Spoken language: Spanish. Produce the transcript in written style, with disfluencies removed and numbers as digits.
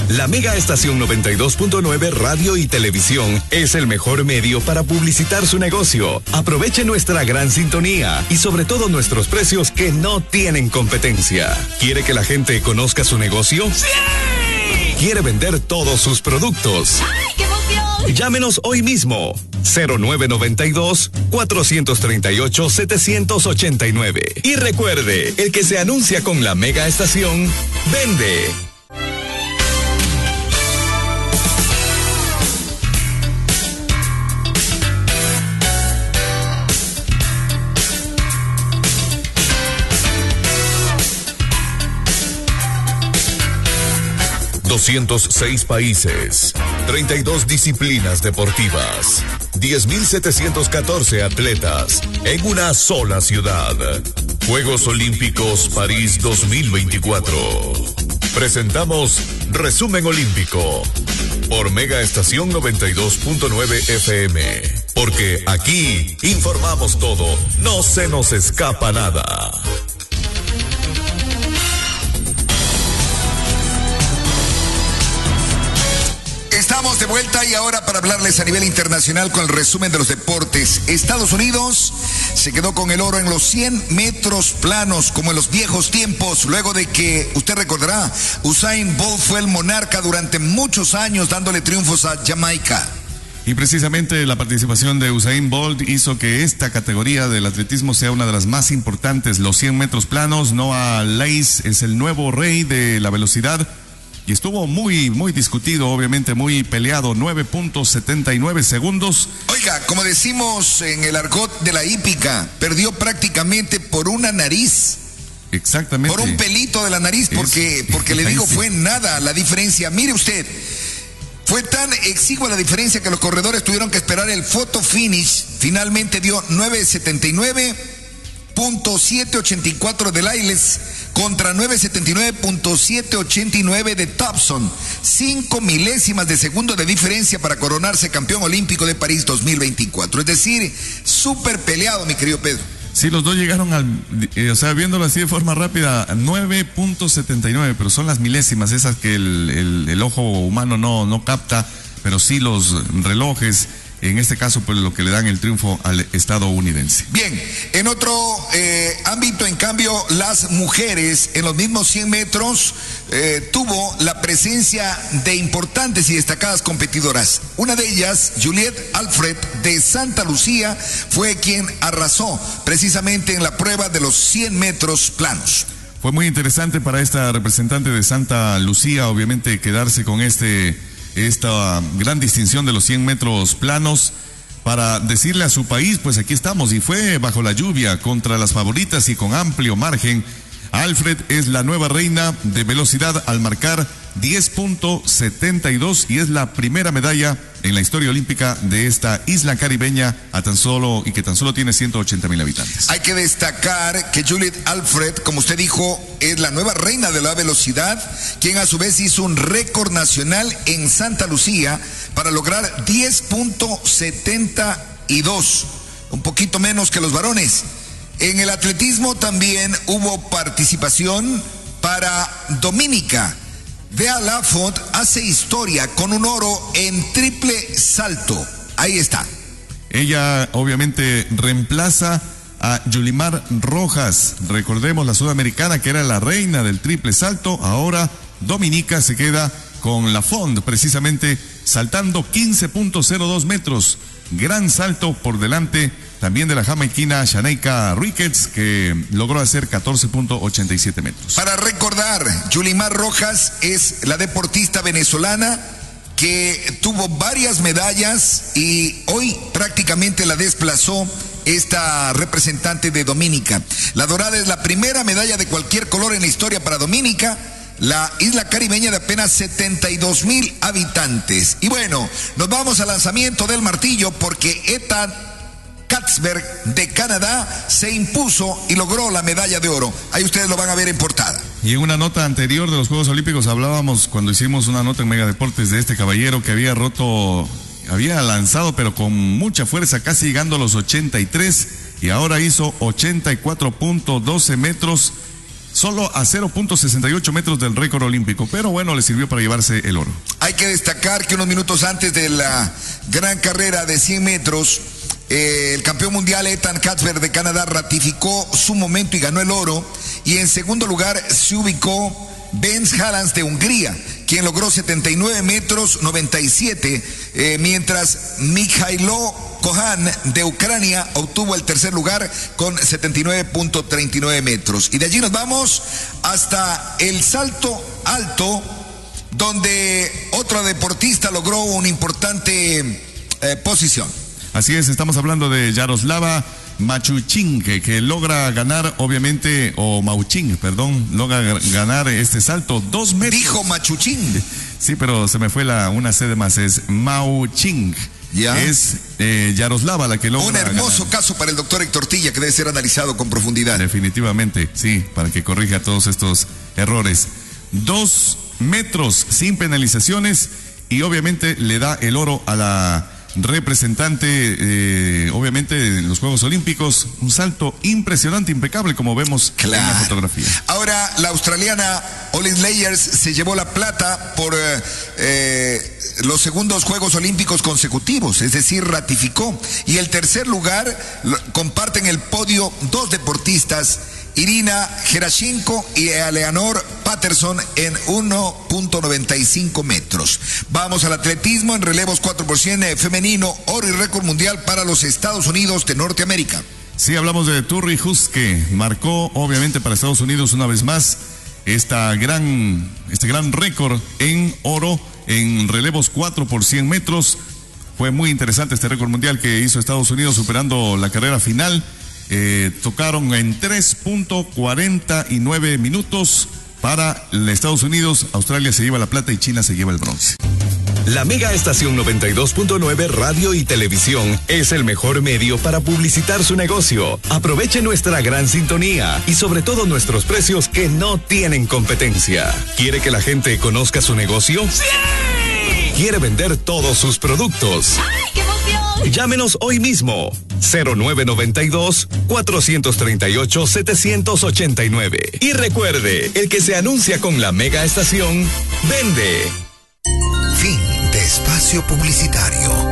La Mega Estación 92.9 Radio y Televisión es el mejor medio para publicitar su negocio. Aproveche nuestra gran sintonía y sobre todo nuestros precios que no tienen competencia. ¿Quiere que la gente conozca su negocio? ¡Sí! ¿Quiere vender todos sus productos? ¡Ay, qué emoción! Llámenos hoy mismo. 0992-438-789. Y recuerde, el que se anuncia con la Mega Estación, vende. ...206 países, 32 disciplinas deportivas, 10.714 atletas en una sola ciudad. Juegos Olímpicos París 2024. Presentamos Resumen Olímpico por Mega Estación 92.9 FM. Porque aquí informamos todo, no se nos escapa nada. Estamos de vuelta y ahora para hablarles a nivel internacional con el resumen de los deportes. Estados Unidos se quedó con el oro en los 100 metros planos como en los viejos tiempos, luego de que, usted recordará, Usain Bolt fue el monarca durante muchos años dándole triunfos a Jamaica. Y precisamente la participación de Usain Bolt hizo que esta categoría del atletismo sea una de las más importantes, los 100 metros planos. Noah Lyles es el nuevo rey de la velocidad. Y estuvo muy discutido, obviamente muy peleado, 9.79 segundos. Oiga, como decimos en el argot de la hípica, perdió prácticamente por una nariz. Exactamente. Por un pelito de la nariz, porque le digo, fue nada la diferencia. Mire usted, fue tan exigua la diferencia que los corredores tuvieron que esperar el photo finish. Finalmente dio 9.79.784 de Lyles contra 9.79.789 de Thompson. 5 milésimas de segundo de diferencia para coronarse campeón olímpico de París 2024. Es decir, súper peleado, mi querido Pedro. Sí, los dos llegaron viéndolo así de forma rápida, 9.79, pero son las milésimas, esas que el ojo humano no capta, pero sí los relojes. En este caso, pues lo que le dan el triunfo al estadounidense. Bien, en otro ámbito, en cambio, las mujeres en los mismos 100 metros tuvo la presencia de importantes y destacadas competidoras. Una de ellas, Juliette Alfred de Santa Lucía, fue quien arrasó precisamente en la prueba de los 100 metros planos. Fue muy interesante para esta representante de Santa Lucía, obviamente, quedarse con esta gran distinción de los 100 metros planos para decirle a su país, pues aquí estamos, y fue bajo la lluvia contra las favoritas y con amplio margen. Alfred es la nueva reina de velocidad al marcar 10.72 y es la primera medalla en la historia olímpica de esta isla caribeña que tan solo tiene 180,000 habitantes. Hay que destacar que Juliette Alfred, como usted dijo, es la nueva reina de la velocidad, quien a su vez hizo un récord nacional en Santa Lucía para lograr 10.72, un poquito menos que los varones. En el atletismo también hubo participación para Dominica. Bea Lafont hace historia con un oro en triple salto. Ahí está. Ella obviamente reemplaza a Yulimar Rojas. Recordemos, la sudamericana que era la reina del triple salto. Ahora Dominica se queda con Lafont, precisamente saltando 15.02 metros. Gran salto por delante también de la jamaiquina Shaneika Ricketts, que logró hacer 14.87 metros. Para recordar, Yulimar Rojas es la deportista venezolana que tuvo varias medallas y hoy prácticamente la desplazó esta representante de Dominica. La dorada es la primera medalla de cualquier color en la historia para Dominica, la isla caribeña de apenas 72,000 habitantes. Y bueno, nos vamos al lanzamiento del martillo porque Ethan Katzberg de Canadá se impuso y logró la medalla de oro. Ahí ustedes lo van a ver en portada. Y en una nota anterior de los Juegos Olímpicos hablábamos, cuando hicimos una nota en Mega Deportes, de este caballero que había lanzado pero con mucha fuerza, casi llegando a los 83, y ahora hizo 84.12 metros solo a 0.68 metros del récord olímpico, pero bueno, le sirvió para llevarse el oro. Hay que destacar que unos minutos antes de la gran carrera de 100 metros, el campeón mundial Ethan Katzberg de Canadá ratificó su momento y ganó el oro. Y en segundo lugar se ubicó Benz Halans de Hungría, quien logró 79 metros 97, mientras Mikhailo Kohan de Ucrania obtuvo el tercer lugar con 79.39 metros. Y de allí nos vamos hasta el salto alto, donde otro deportista logró una importante posición. Así es, estamos hablando de Yaroslava Machuching, que logra ganar, obviamente, o Mauching, perdón, logra ganar este salto 2 metros. Dijo Machuching. Sí, pero se me fue una C de más, es Mauching. ¿Ya? Es Yaroslava la que logra un hermoso ganar. Caso para el doctor Héctor Tilla, que debe ser analizado con profundidad. Definitivamente, sí, para que corrija todos estos errores. 2 metros sin penalizaciones y obviamente le da el oro a la representante, obviamente, de los Juegos Olímpicos. Un salto impresionante, impecable, como vemos en la fotografía. Ahora, la australiana Olin Layers se llevó la plata por los segundos Juegos Olímpicos consecutivos, es decir, ratificó. Y el tercer lugar comparten el podio dos deportistas, Irina Gerashenko y Eleanor Patterson, en 1.95 metros. Vamos al atletismo en relevos 4% femenino, oro y récord mundial para los Estados Unidos de Norteamérica. Sí, hablamos de Turri Huske, marcó obviamente para Estados Unidos una vez más este gran récord en oro en relevos 4×100 metros. Fue muy interesante este récord mundial que hizo Estados Unidos, superando la carrera final. Tocaron en 3.49 minutos para Estados Unidos. Australia se lleva la plata y China se lleva el bronce. La Mega Estación 92.9 Radio y Televisión es el mejor medio para publicitar su negocio. Aproveche nuestra gran sintonía y sobre todo nuestros precios que no tienen competencia. ¿Quiere que la gente conozca su negocio? ¡Sí! ¿Quiere vender todos sus productos? ¡Ay, qué emoción! Llámenos hoy mismo. 0992-438-789. Y recuerde, el que se anuncia con la Mega Estación, vende. Fin de espacio publicitario.